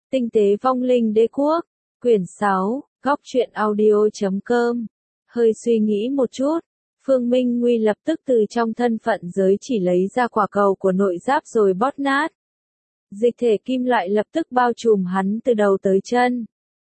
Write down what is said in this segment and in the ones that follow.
Tinh tế vong linh đế quốc, quyển 6, góc truyện audio.com. Hơi suy nghĩ một chút, Phương Minh Nguy lập tức từ trong thân phận giới chỉ lấy ra quả cầu của nội giáp rồi bóp nát. Dịch thể kim loại lập tức bao trùm hắn từ đầu tới chân.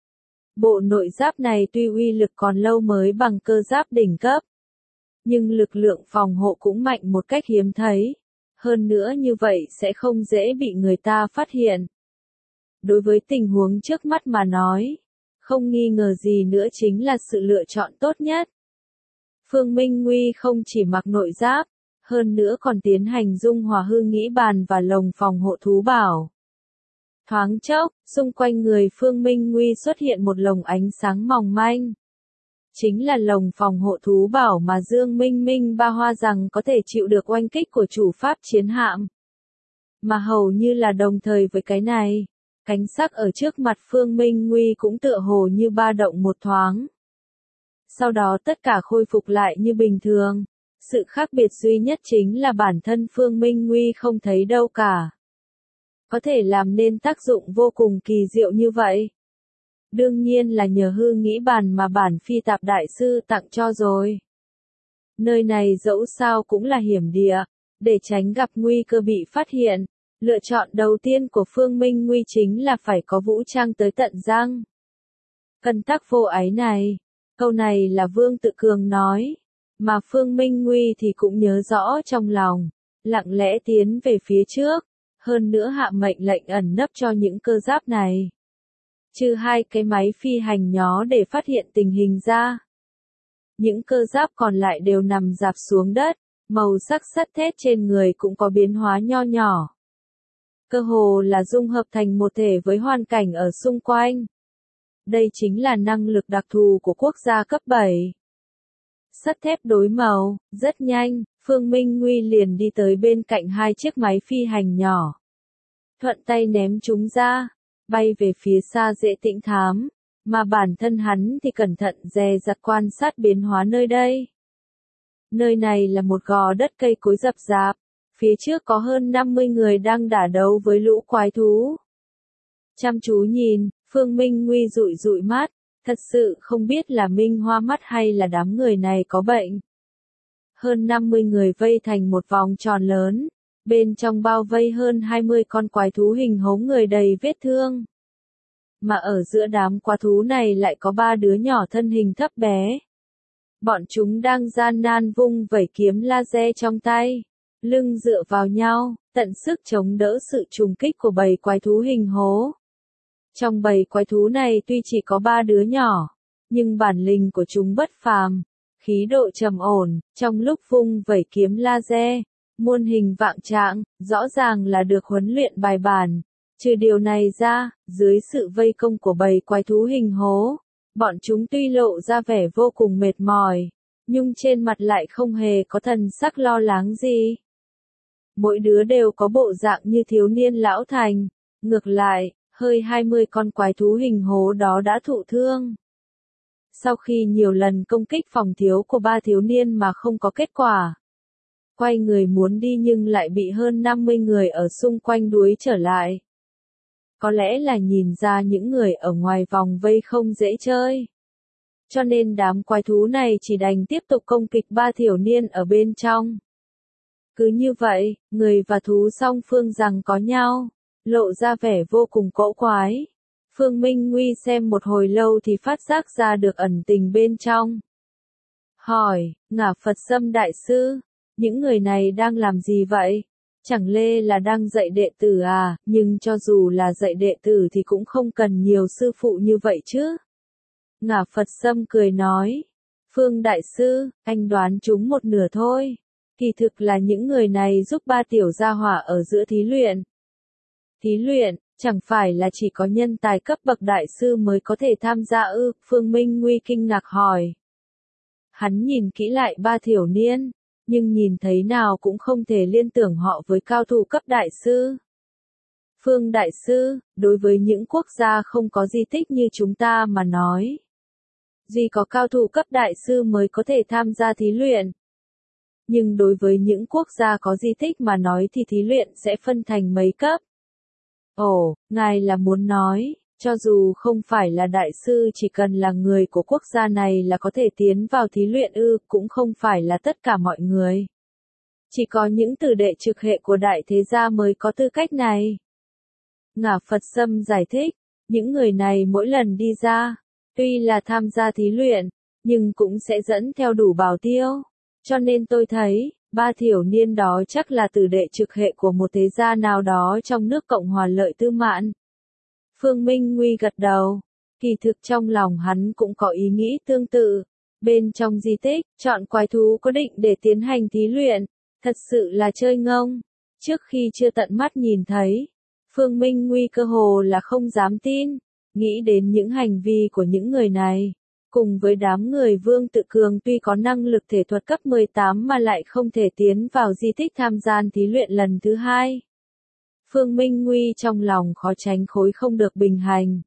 Bộ nội giáp này tuy uy lực còn lâu mới bằng cơ giáp đỉnh cấp, nhưng lực lượng phòng hộ cũng mạnh một cách hiếm thấy. Hơn nữa như vậy sẽ không dễ bị người ta phát hiện. Đối với tình huống trước mắt mà nói, không nghi ngờ gì nữa chính là sự lựa chọn tốt nhất. Phương Minh Nguy không chỉ mặc nội giáp, hơn nữa còn tiến hành dung hòa hư nghĩ bàn và lồng phòng hộ thú bảo. Thoáng chốc, xung quanh người Phương Minh Nguy xuất hiện một lồng ánh sáng mỏng manh. Chính là lồng phòng hộ thú bảo mà Dương Minh Minh ba hoa rằng có thể chịu được oanh kích của chủ pháp chiến hạm. Mà hầu như là đồng thời với cái này, cánh sắc ở trước mặt Phương Minh Nguy cũng tựa hồ như ba động một thoáng. Sau đó tất cả khôi phục lại như bình thường. Sự khác biệt duy nhất chính là bản thân Phương Minh Nguy không thấy đâu cả. Có thể làm nên tác dụng vô cùng kỳ diệu như vậy. Đương nhiên là nhờ hư nghĩ bàn mà bản phi tạp đại sư tặng cho rồi. Nơi này dẫu sao cũng là hiểm địa, để tránh gặp nguy cơ bị phát hiện. Lựa chọn đầu tiên của Phương Minh Nguy chính là phải có vũ trang tới tận răng. Cân tắc vô ái này, câu này là Vương Tự Cường nói, mà Phương Minh Nguy thì cũng nhớ rõ trong lòng, lặng lẽ tiến về phía trước, hơn nữa hạ mệnh lệnh ẩn nấp cho những cơ giáp này. Trừ hai cái máy phi hành nhó để phát hiện tình hình ra. Những cơ giáp còn lại đều nằm rạp xuống đất, màu sắc sắt thép trên người cũng có biến hóa nho nhỏ. Cơ hồ là dung hợp thành một thể với hoàn cảnh ở xung quanh. Đây chính là năng lực đặc thù của quốc gia cấp 7. Sắt thép đối màu, rất nhanh, Phương Minh Nguy liền đi tới bên cạnh hai chiếc máy phi hành nhỏ. Thuận tay ném chúng ra, bay về phía xa dễ tĩnh thám, mà bản thân hắn thì cẩn thận dè dặt quan sát biến hóa nơi đây. Nơi này là một gò đất cây cối rậm rạp. Phía trước có hơn 50 người đang đả đấu với lũ quái thú. Chăm chú nhìn, Phương Minh Nguy dụi dụi mắt, thật sự không biết là Minh hoa mắt hay là đám người này có bệnh. Hơn 50 người vây thành một vòng tròn lớn, bên trong bao vây hơn 20 con quái thú hình hố người đầy vết thương. Mà ở giữa đám quái thú này lại có 3 đứa nhỏ thân hình thấp bé. Bọn chúng đang gian nan vung vẩy kiếm laser trong tay. Lưng dựa vào nhau, tận sức chống đỡ sự trùng kích của bầy quái thú hình hố. Trong bầy quái thú này tuy chỉ có 3 đứa nhỏ, nhưng bản lĩnh của chúng bất phàm, khí độ trầm ổn, trong lúc vung vẩy kiếm laser, muôn hình vạn trạng, rõ ràng là được huấn luyện bài bản. Trừ điều này ra, dưới sự vây công của bầy quái thú hình hố, bọn chúng tuy lộ ra vẻ vô cùng mệt mỏi, nhưng trên mặt lại không hề có thần sắc lo lắng gì. Mỗi đứa đều có bộ dạng như thiếu niên lão thành, ngược lại, hơi 20 con quái thú hình hố đó đã thụ thương. Sau khi nhiều lần công kích phòng thiếu của 3 thiếu niên mà không có kết quả, quay người muốn đi nhưng lại bị hơn 50 người ở xung quanh đuối trở lại. Có lẽ là nhìn ra những người ở ngoài vòng vây không dễ chơi. Cho nên đám quái thú này chỉ đành tiếp tục công kích 3 thiếu niên ở bên trong. Cứ như vậy, người và thú song phương giằng có nhau, lộ ra vẻ vô cùng cỗ quái. Phương Minh Nguy xem một hồi lâu thì phát giác ra được ẩn tình bên trong. Hỏi, Ngả Phật Sâm đại sư, những người này đang làm gì vậy? Chẳng lẽ là đang dạy đệ tử à, nhưng cho dù là dạy đệ tử thì cũng không cần nhiều sư phụ như vậy chứ. Ngả Phật Sâm cười nói, Phương đại sư, anh đoán chúng một nửa thôi. Kỳ thực là những người này giúp 3 tiểu gia hỏa ở giữa thí luyện. Thí luyện, chẳng phải là chỉ có nhân tài cấp bậc đại sư mới có thể tham gia ư? Phương Minh Nguy kinh ngạc hỏi. Hắn nhìn kỹ lại 3 thiểu niên, nhưng nhìn thấy nào cũng không thể liên tưởng họ với cao thủ cấp đại sư. Phương đại sư, đối với những quốc gia không có di tích như chúng ta mà nói, duy có cao thủ cấp đại sư mới có thể tham gia thí luyện. Nhưng đối với những quốc gia có di tích mà nói thì thí luyện sẽ phân thành mấy cấp. Ồ, ngài là muốn nói, cho dù không phải là đại sư chỉ cần là người của quốc gia này là có thể tiến vào thí luyện ư, cũng không phải là tất cả mọi người. Chỉ có những tử đệ trực hệ của đại thế gia mới có tư cách này. Ngả Phật Sâm giải thích, những người này mỗi lần đi ra, tuy là tham gia thí luyện, nhưng cũng sẽ dẫn theo đủ bảo tiêu. Cho nên tôi thấy, ba thiểu niên đó chắc là tử đệ trực hệ của một thế gia nào đó trong nước Cộng hòa Lợi Tư Mạn. Phương Minh Nguy gật đầu, kỳ thực trong lòng hắn cũng có ý nghĩ tương tự. Bên trong di tích, chọn quái thú có định để tiến hành thí luyện, thật sự là chơi ngông. Trước khi chưa tận mắt nhìn thấy, Phương Minh Nguy cơ hồ là không dám tin, nghĩ đến những hành vi của những người này. Cùng với đám người Vương Tự Cường tuy có năng lực thể thuật cấp 18 mà lại không thể tiến vào di tích tham gia thí luyện lần thứ hai. Phương Minh Nguy trong lòng khó tránh khối không được bình hành.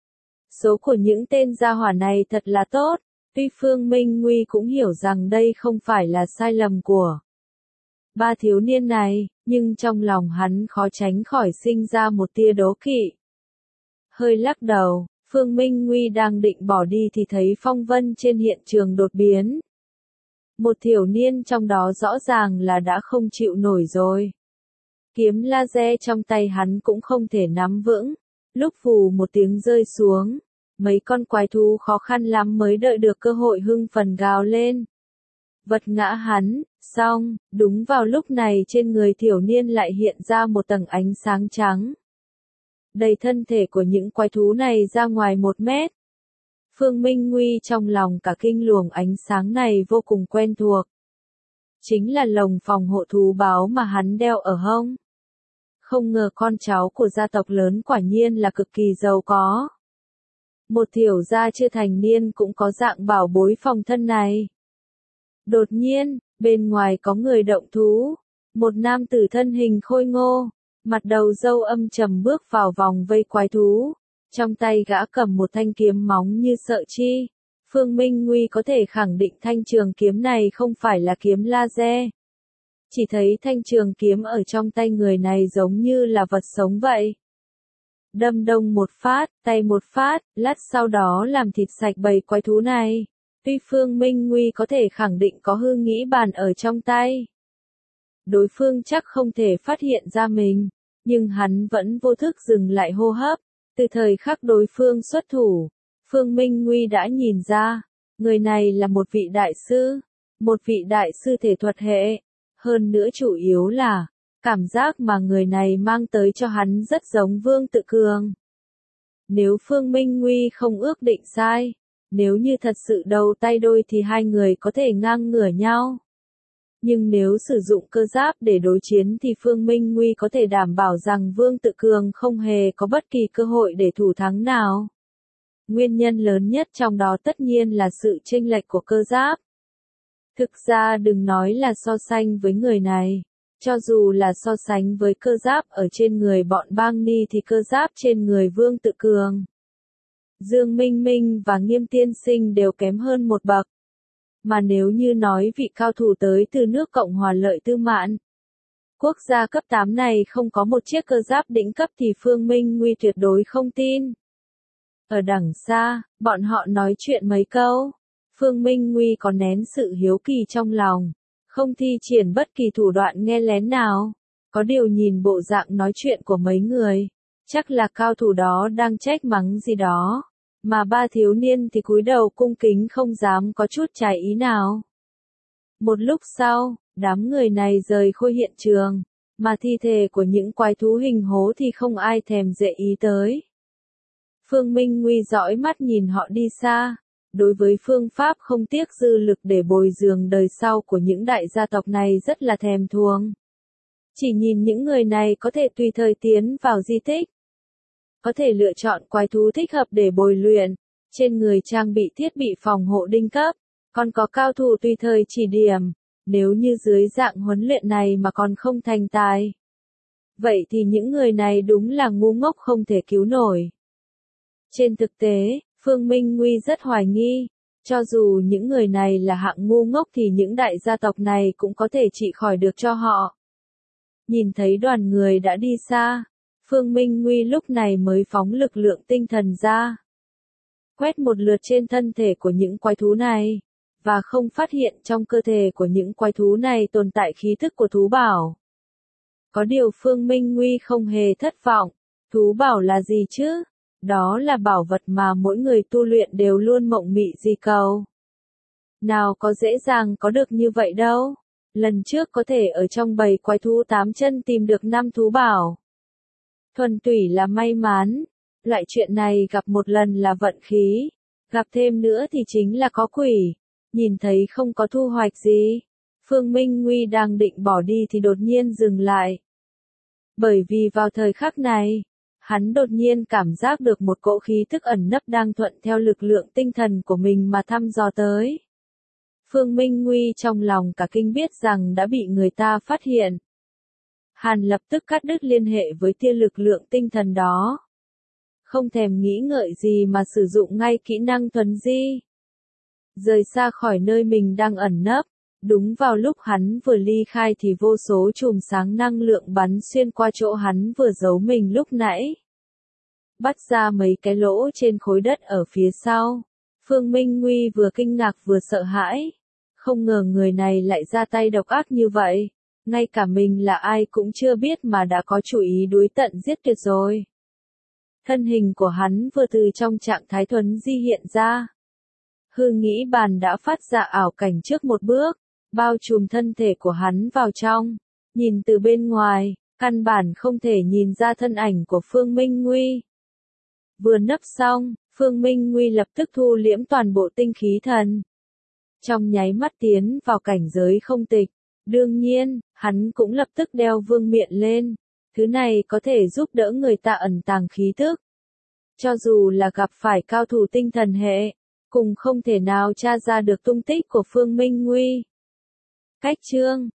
Số của những tên gia hỏa này thật là tốt, tuy Phương Minh Nguy cũng hiểu rằng đây không phải là sai lầm của ba thiếu niên này, nhưng trong lòng hắn khó tránh khỏi sinh ra một tia đố kỵ. Hơi lắc đầu, Phương Minh Nguy đang định bỏ đi thì thấy phong vân trên hiện trường đột biến. Một thiểu niên trong đó rõ ràng là đã không chịu nổi rồi. Kiếm laser trong tay hắn cũng không thể nắm vững, lúc phù một tiếng rơi xuống, mấy con quái thú khó khăn lắm mới đợi được cơ hội hưng phấn gào lên. Vật ngã hắn, xong, đúng vào lúc này trên người thiểu niên lại hiện ra một tầng ánh sáng trắng. Đầy thân thể của những quái thú này ra ngoài 1 mét. Phương Minh Nguy trong lòng cả kinh luồng ánh sáng này vô cùng quen thuộc. Chính là lồng phòng hộ thú báo mà hắn đeo ở hông. Không ngờ con cháu của gia tộc lớn quả nhiên là cực kỳ giàu có. Một thiểu gia chưa thành niên cũng có dạng bảo bối phòng thân này. Đột nhiên, bên ngoài có người động thú. Một nam tử thân hình khôi ngô, mặt đầu râu âm trầm bước vào vòng vây quái thú. Trong tay gã cầm một thanh kiếm móng như sợi chi. Phương Minh Nguy có thể khẳng định thanh trường kiếm này không phải là kiếm laser. Chỉ thấy thanh trường kiếm ở trong tay người này giống như là vật sống vậy. Đâm đông một phát, tay một phát, lát sau đó làm thịt sạch bầy quái thú này. Tuy Phương Minh Nguy có thể khẳng định có hư nghĩ bàn ở trong tay. Đối phương chắc không thể phát hiện ra mình, nhưng hắn vẫn vô thức dừng lại hô hấp. Từ thời khắc đối phương xuất thủ, Phương Minh Nguy đã nhìn ra, người này là một vị đại sư thể thuật hệ. Hơn nữa chủ yếu là, cảm giác mà người này mang tới cho hắn rất giống Vương Tự Cường. Nếu Phương Minh Nguy không ước định sai, nếu như thật sự đầu tay đôi thì hai người có thể ngang ngửa nhau. Nhưng nếu sử dụng cơ giáp để đối chiến thì Phương Minh Nguy có thể đảm bảo rằng Vương Tự Cường không hề có bất kỳ cơ hội để thủ thắng nào. Nguyên nhân lớn nhất trong đó tất nhiên là sự chênh lệch của cơ giáp. Thực ra đừng nói là so sánh với người này, cho dù là so sánh với cơ giáp ở trên người bọn Bang Ni thì cơ giáp trên người Vương Tự Cường, Dương Minh Minh và Nghiêm Tiên Sinh đều kém hơn một bậc. Mà nếu như nói vị cao thủ tới từ nước Cộng hòa Lợi Tư Mạn, quốc gia cấp 8 này không có một chiếc cơ giáp đỉnh cấp thì Phương Minh Nguy tuyệt đối không tin. Ở đằng xa, bọn họ nói chuyện mấy câu. Phương Minh Nguy có nén sự hiếu kỳ trong lòng, không thi triển bất kỳ thủ đoạn nghe lén nào. Có điều nhìn bộ dạng nói chuyện của mấy người, chắc là cao thủ đó đang trách mắng gì đó. Mà ba thiếu niên thì cúi đầu cung kính không dám có chút trái ý nào. Một lúc sau, đám người này rời khôi hiện trường, mà thi thể của những quái thú hình hố thì không ai thèm để ý tới. Phương Minh Nguy dõi mắt nhìn họ đi xa. Đối với phương pháp không tiếc dư lực để bồi dưỡng đời sau của những đại gia tộc này rất là thèm thuồng. Chỉ nhìn những người này có thể tùy thời tiến vào di tích. Có thể lựa chọn quái thú thích hợp để bồi luyện, trên người trang bị thiết bị phòng hộ đỉnh cấp, còn có cao thủ tùy thời chỉ điểm. Nếu như dưới dạng huấn luyện này mà còn không thành tài, vậy thì những người này đúng là ngu ngốc không thể cứu nổi. Trên thực tế, Phương Minh Nguy rất hoài nghi, cho dù những người này là hạng ngu ngốc thì những đại gia tộc này cũng có thể trị khỏi được cho họ. Nhìn thấy đoàn người đã đi xa, Phương Minh Nguy lúc này mới phóng lực lượng tinh thần ra. Quét một lượt trên thân thể của những quái thú này, và không phát hiện trong cơ thể của những quái thú này tồn tại khí thức của thú bảo. Có điều Phương Minh Nguy không hề thất vọng. Thú bảo là gì chứ? Đó là bảo vật mà mỗi người tu luyện đều luôn mộng mị gì cầu. Nào có dễ dàng có được như vậy đâu. Lần trước có thể ở trong bầy quái thú 8 chân tìm được 5 thú bảo. Thuần túy là may mắn. Loại chuyện này gặp một lần là vận khí. Gặp thêm nữa thì chính là có quỷ. Nhìn thấy không có thu hoạch gì. Phương Minh Nguy đang định bỏ đi thì đột nhiên dừng lại. Bởi vì vào thời khắc này, hắn đột nhiên cảm giác được một cỗ khí thức ẩn nấp đang thuận theo lực lượng tinh thần của mình mà thăm dò tới. Phương Minh Nguy trong lòng cả kinh biết rằng đã bị người ta phát hiện. Hắn lập tức cắt đứt liên hệ với tia lực lượng tinh thần đó. Không thèm nghĩ ngợi gì mà sử dụng ngay kỹ năng thuấn di. Rời xa khỏi nơi mình đang ẩn nấp. Đúng vào lúc hắn vừa ly khai thì vô số chùm sáng năng lượng bắn xuyên qua chỗ hắn vừa giấu mình lúc nãy. Bắt ra mấy cái lỗ trên khối đất ở phía sau. Phương Minh Nguy vừa kinh ngạc vừa sợ hãi. Không ngờ người này lại ra tay độc ác như vậy. Ngay cả mình là ai cũng chưa biết mà đã có chủ ý đuổi tận giết tuyệt rồi. Thân hình của hắn vừa từ trong trạng thái thuấn di hiện ra. Hư nghĩ bàn đã phát ra ảo cảnh trước một bước. Bao trùm thân thể của hắn vào trong. Nhìn từ bên ngoài, căn bản không thể nhìn ra thân ảnh của Phương Minh Nguy. Vừa nấp xong, Phương Minh Nguy lập tức thu liễm toàn bộ tinh khí thần. Trong nháy mắt tiến vào cảnh giới không tịch. Đương nhiên, hắn cũng lập tức đeo vương miện lên. Thứ này có thể giúp đỡ người ta ẩn tàng khí thức. Cho dù là gặp phải cao thủ tinh thần hệ, cũng không thể nào tra ra được tung tích của Phương Minh Nguy. Cách chương